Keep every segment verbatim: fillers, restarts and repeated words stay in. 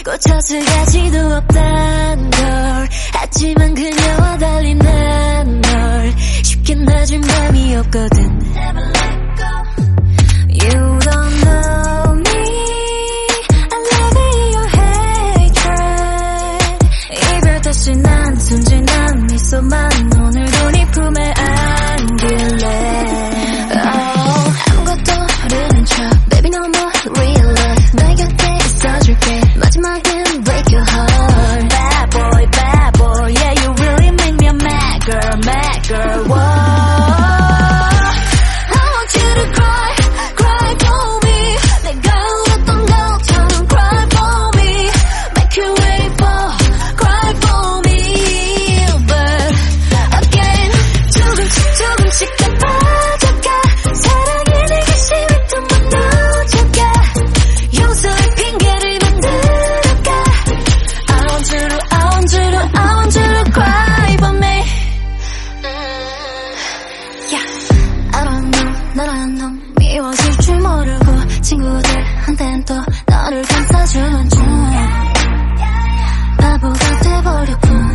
꽂혔을 가치도 없단 걸. 하지만 그녀와 달리 난 널 쉽게 놔줄 맘이 없거든. Never let go. You don't know me, I love your hatred. 이별 다시 난 순진한 미소만 오늘도 네 품에 안길래. Oh, 아무것도 모르는 척 Baby no more real love. 너의 곁에 있어줄게. 마지막엔 break your heart. Bad boy, bad boy. Yeah, you really make me a mad girl, mad girl. Whoa. I want you to cry, cry for me. 내가 울었던 것처럼 cry for me. Make you wait for, cry for me. But again, 조금씩 조금씩 더 빠져가. 사랑에 내가 심히 또 무너져가. 용서의 핑계를 만들어가. I want you to, I want you to, I want you to cry for me. Yeah, I don't know, 너란 놈 미워질 줄 모르고 친구들한텐 또 너를 감싸주는 중 바보가 돼버렸군.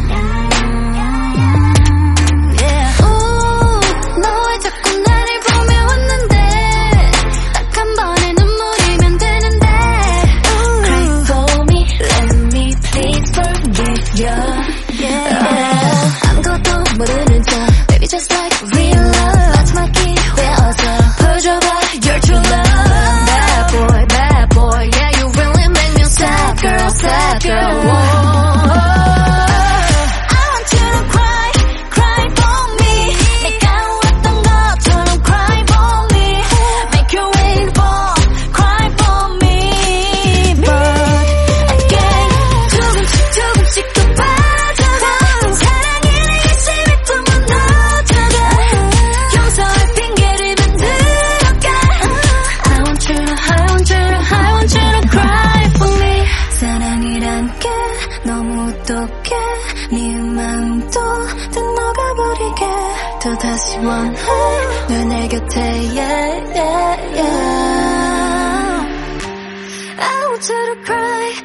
Yeah. 우, 너 왜 자꾸 나를 보며 웃는데. 딱 한 번의 눈물이면 되는데. Cry for me, let me please forgive you. Yeah. 아무것도 모르는 척 Baby just like real love. 마지막 기회여서 보여줘봐 your true love. Bad boy, bad boy. Yeah, you really make me sad girl, sad girl. Whoa. I want you to cry, cry for me. 내가 울었던 것처럼 cry for me. Make you wait for, cry for me. But again, 조금씩 조금씩 더 빠져가. 사랑이 내 가슴에 또 무너져가. 용서의 핑계를 만들어가. I want you to, I want you to, I want you to cry for me. 사랑이란 게 너무 똑똑해. 네 마음도 다 녹아버리게. 또 다시 원해 널 내 곁에. Yeah, yeah, yeah. I want you to cry,